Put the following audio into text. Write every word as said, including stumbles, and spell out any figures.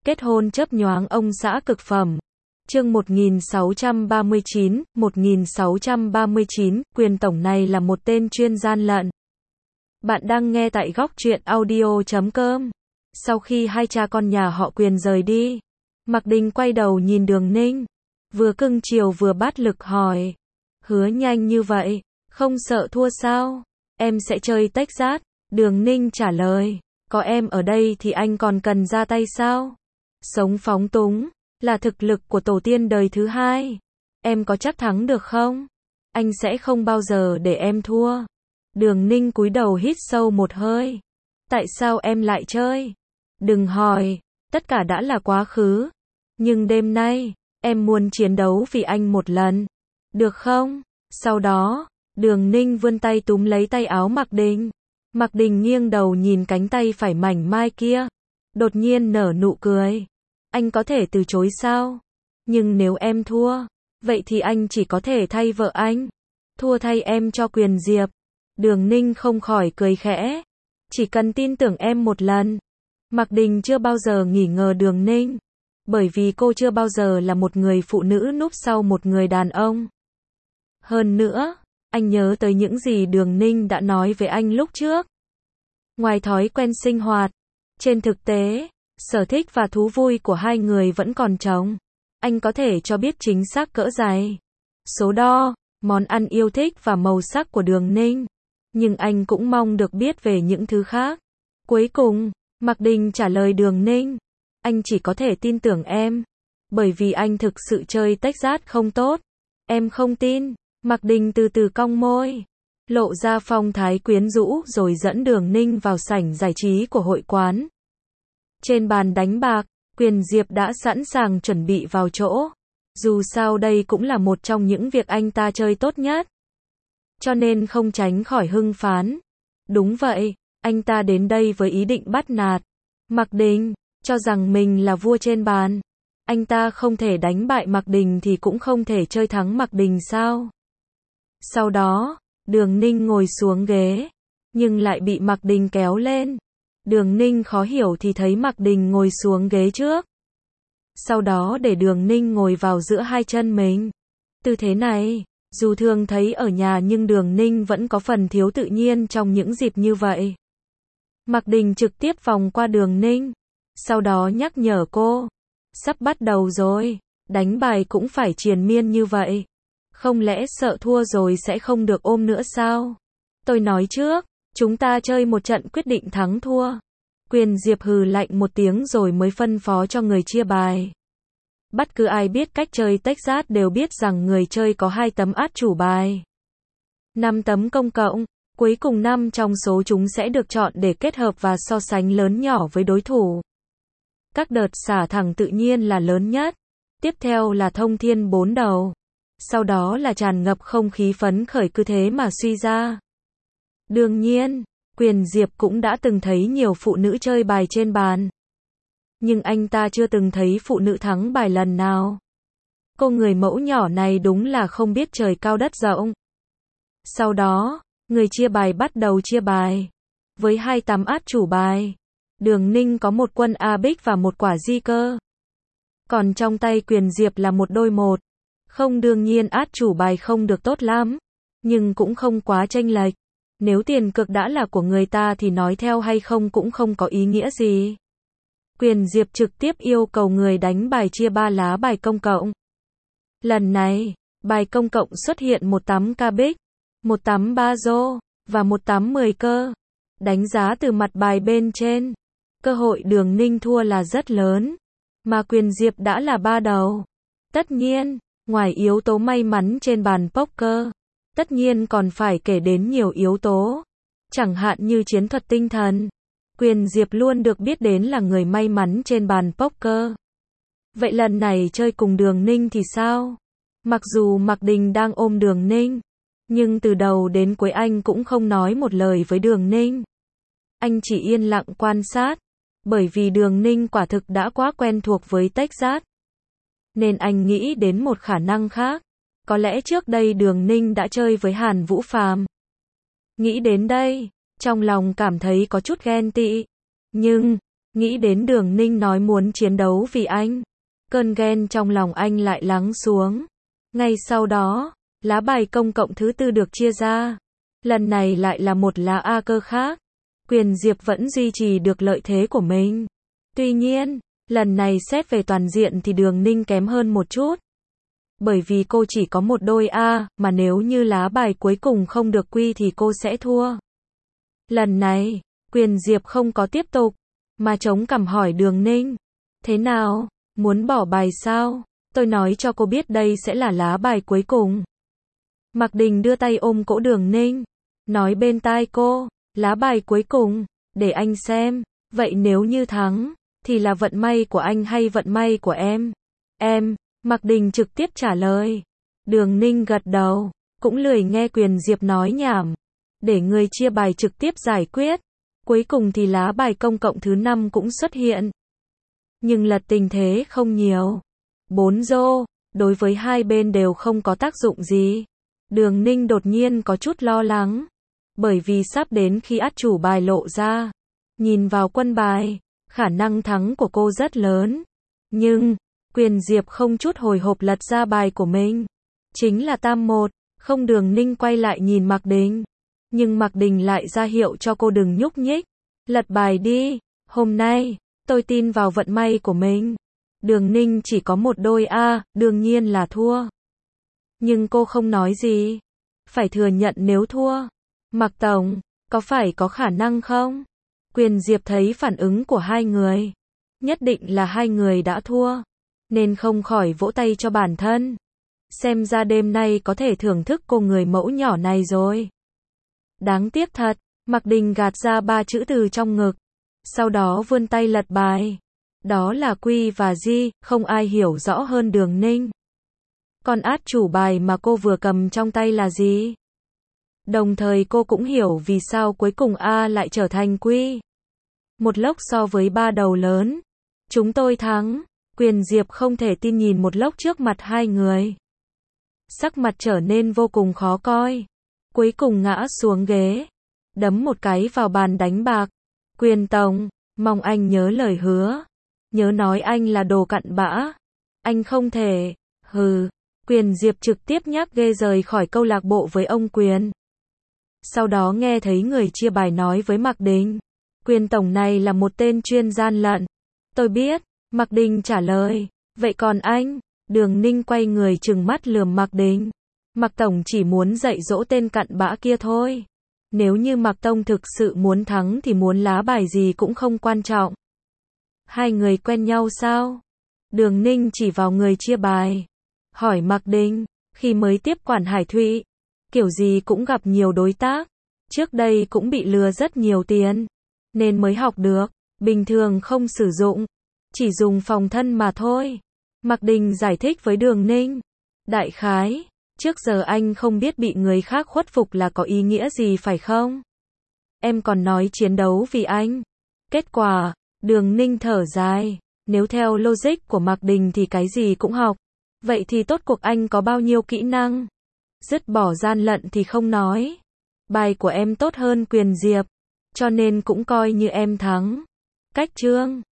Kết hôn chớp nhoáng ông xã cực phẩm. Chương một nghìn sáu trăm ba mươi chín, một nghìn sáu trăm ba mươi chín, Quyền tổng này là một tên chuyên gian lận. Bạn đang nghe tại góc truyện audio chấm com. Sau khi hai cha con nhà họ Quyền rời đi, Mạc Đình quay đầu nhìn Đường Ninh, vừa cưng chiều vừa bát lực hỏi: "Hứa nhanh như vậy, không sợ thua sao? Em sẽ chơi tách rát." Đường Ninh trả lời: "Có em ở đây thì anh còn cần ra tay sao? Sống phóng túng là thực lực của tổ tiên đời thứ hai. Em có chắc thắng được không? Anh sẽ không bao giờ để em thua." Đường Ninh cúi đầu hít sâu một hơi. "Tại sao em lại chơi? Đừng hỏi, tất cả đã là quá khứ. Nhưng đêm nay, em muốn chiến đấu vì anh một lần. Được không?" Sau đó, Đường Ninh vươn tay túm lấy tay áo Mạc Đình. Mạc Đình nghiêng đầu nhìn cánh tay phải mảnh mai kia, đột nhiên nở nụ cười. "Anh có thể từ chối sao? Nhưng nếu em thua, vậy thì anh chỉ có thể thay vợ anh. Thua thay em cho Quyền Diệp." Đường Ninh không khỏi cười khẽ. "Chỉ cần tin tưởng em một lần." Mạc Đình chưa bao giờ nghi ngờ Đường Ninh, bởi vì cô chưa bao giờ là một người phụ nữ núp sau một người đàn ông. Hơn nữa, anh nhớ tới những gì Đường Ninh đã nói với anh lúc trước. Ngoài thói quen sinh hoạt, trên thực tế, sở thích và thú vui của hai người vẫn còn trống. Anh có thể cho biết chính xác cỡ giày, số đo, món ăn yêu thích và màu sắc của Đường Ninh. Nhưng anh cũng mong được biết về những thứ khác. Cuối cùng, Mạc Đình trả lời Đường Ninh: "Anh chỉ có thể tin tưởng em, bởi vì anh thực sự chơi tách rát không tốt." "Em không tin." Mạc Đình từ từ cong môi, lộ ra phong thái quyến rũ rồi dẫn Đường Ninh vào sảnh giải trí của hội quán. Trên bàn đánh bạc, Quyền Diệp đã sẵn sàng chuẩn bị vào chỗ. Dù sao đây cũng là một trong những việc anh ta chơi tốt nhất, cho nên không tránh khỏi hưng phấn. Đúng vậy, anh ta đến đây với ý định bắt nạt Mạc Đình, cho rằng mình là vua trên bàn. Anh ta không thể đánh bại Mạc Đình thì cũng không thể chơi thắng Mạc Đình sao? Sau đó, Đường Ninh ngồi xuống ghế, nhưng lại bị Mạc Đình kéo lên. Đường Ninh khó hiểu thì thấy Mạc Đình ngồi xuống ghế trước, sau đó để Đường Ninh ngồi vào giữa hai chân mình. Tư thế này, dù thường thấy ở nhà nhưng Đường Ninh vẫn có phần thiếu tự nhiên trong những dịp như vậy. Mạc Đình trực tiếp vòng qua Đường Ninh, sau đó nhắc nhở cô: "Sắp bắt đầu rồi, đánh bài cũng phải triền miên như vậy. Không lẽ sợ thua rồi sẽ không được ôm nữa sao? Tôi nói trước, chúng ta chơi một trận quyết định thắng thua." Quyền Diệp hừ lạnh một tiếng rồi mới phân phó cho người chia bài. Bất cứ ai biết cách chơi tách rát đều biết rằng người chơi có hai tấm át chủ bài, năm tấm công cộng, cuối cùng năm trong số chúng sẽ được chọn để kết hợp và so sánh lớn nhỏ với đối thủ. Các đợt xả thẳng tự nhiên là lớn nhất, tiếp theo là thông thiên bốn đầu, sau đó là tràn ngập không khí phấn khởi cứ thế mà suy ra. Đương nhiên, Quyền Diệp cũng đã từng thấy nhiều phụ nữ chơi bài trên bàn, nhưng anh ta chưa từng thấy phụ nữ thắng bài lần nào. Cô người mẫu nhỏ này đúng là không biết trời cao đất rộng. Sau đó, người chia bài bắt đầu chia bài. Với hai tấm át chủ bài, Đường Ninh có một quân A bích và một quả di cơ. Còn trong tay Quyền Diệp là một đôi một. Không, đương nhiên át chủ bài không được tốt lắm, nhưng cũng không quá chênh lệch. Nếu tiền cược đã là của người ta thì nói theo hay không cũng không có ý nghĩa gì. Quyền Diệp trực tiếp yêu cầu người đánh bài chia ba lá bài công cộng. Lần này, bài công cộng xuất hiện một tấm ca bích, một tấm ba rô, và một tấm mười cơ. Đánh giá từ mặt bài bên trên, cơ hội Đường Ninh thua là rất lớn, mà Quyền Diệp đã là ba đầu. Tất nhiên, ngoài yếu tố may mắn trên bàn poker, tất nhiên còn phải kể đến nhiều yếu tố, chẳng hạn như chiến thuật tinh thần. Quyền Diệp luôn được biết đến là người may mắn trên bàn poker. Vậy lần này chơi cùng Đường Ninh thì sao? Mặc dù Mạc Đình đang ôm Đường Ninh, nhưng từ đầu đến cuối anh cũng không nói một lời với Đường Ninh. Anh chỉ yên lặng quan sát, bởi vì Đường Ninh quả thực đã quá quen thuộc với tách rát. Nên anh nghĩ đến một khả năng khác, có lẽ trước đây Đường Ninh đã chơi với Hàn Vũ Phàm. Nghĩ đến đây, trong lòng cảm thấy có chút ghen tị. Nhưng, Nghĩ đến Đường Ninh nói muốn chiến đấu vì anh. Cơn ghen trong lòng anh lại lắng xuống. Ngay sau đó, lá bài công cộng thứ tư được chia ra. Lần này lại là một lá A cơ khác. Quyền Diệp vẫn duy trì được lợi thế của mình. Tuy nhiên, lần này xét về toàn diện thì Đường Ninh kém hơn một chút. Bởi vì cô chỉ có một đôi A, mà nếu như lá bài cuối cùng không được quy thì cô sẽ thua. Lần này, Quyền Diệp không có tiếp tục, mà chống cằm hỏi Đường Ninh. Thế nào? Muốn bỏ bài sao? Tôi nói cho cô biết đây sẽ là lá bài cuối cùng. Mạc Đình đưa tay ôm cổ Đường Ninh, nói bên tai cô, lá bài cuối cùng, để anh xem, vậy nếu như thắng, thì là vận may của anh hay vận may của em? Em, Mạc Đình trực tiếp trả lời. Đường Ninh gật đầu, cũng lười nghe Quyền Diệp nói nhảm, để người chia bài trực tiếp giải quyết. Cuối cùng thì lá bài công cộng thứ năm cũng xuất hiện. Nhưng lật tình thế không nhiều. Bốn rô, đối với hai bên đều không có tác dụng gì. Đường Ninh đột nhiên có chút lo lắng. Bởi vì sắp đến khi át chủ bài lộ ra. Nhìn vào quân bài, khả năng thắng của cô rất lớn. Nhưng, Quyền Diệp không chút hồi hộp lật ra bài của mình. Chính là tam một, không. Đường Ninh quay lại nhìn Mạc Đình. Nhưng Mạc Đình lại ra hiệu cho cô đừng nhúc nhích. Lật bài đi, hôm nay, tôi tin vào vận may của mình. Đường Ninh chỉ có một đôi A, đương nhiên là thua. Nhưng cô không nói gì. Phải thừa nhận nếu thua. Mạc Tổng, có phải có khả năng không? Quyền Diệp thấy phản ứng của hai người. Nhất định là hai người đã thua. Nên không khỏi vỗ tay cho bản thân. Xem ra đêm nay có thể thưởng thức cô người mẫu nhỏ này rồi. Đáng tiếc thật, Mạc Đình gạt ra ba chữ từ trong ngực. Sau đó vươn tay lật bài. Đó là Quy và Di, không ai hiểu rõ hơn Đường Ninh. Còn át chủ bài mà cô vừa cầm trong tay là gì? Đồng thời cô cũng hiểu vì sao cuối cùng A lại trở thành Quy. Một lốc so với ba đầu lớn. Chúng tôi thắng. Quyền Diệp không thể tin nhìn một lốc trước mặt hai người. Sắc mặt trở nên vô cùng khó coi. Cuối cùng ngã xuống ghế. Đấm một cái vào bàn đánh bạc. Quyền Tổng, mong anh nhớ lời hứa. Nhớ nói anh là đồ cặn bã. Anh không thể. Hừ. Quyền Diệp trực tiếp nhác ghê rời khỏi câu lạc bộ với ông Quyền. Sau đó nghe thấy người chia bài nói với Mạc Đình. Quyền Tổng này là một tên chuyên gian lận. Tôi biết. Mạc Đình trả lời. Vậy còn anh? Đường Ninh quay người trừng mắt lườm Mạc Đình. Mạc Tổng chỉ muốn dạy dỗ tên cặn bã kia thôi. Nếu như Mạc Tông thực sự muốn thắng thì muốn lá bài gì cũng không quan trọng. Hai người quen nhau sao? Đường Ninh chỉ vào người chia bài. Hỏi Mạc Đình, khi mới tiếp quản Hải Thụy, kiểu gì cũng gặp nhiều đối tác. Trước đây cũng bị lừa rất nhiều tiền. Nên mới học được. Bình thường không sử dụng. Chỉ dùng phòng thân mà thôi. Mạc Đình giải thích với Đường Ninh. Đại khái, trước giờ anh không biết bị người khác khuất phục là có ý nghĩa gì phải không? Em còn nói chiến đấu vì anh. Kết quả, Đường Ninh thở dài. Nếu theo logic của Mạc Đình thì cái gì cũng học. Vậy thì tốt cuộc anh có bao nhiêu kỹ năng? Dứt bỏ gian lận thì không nói. Bài của em tốt hơn Quyền Diệp. Cho nên cũng coi như em thắng. Cách chương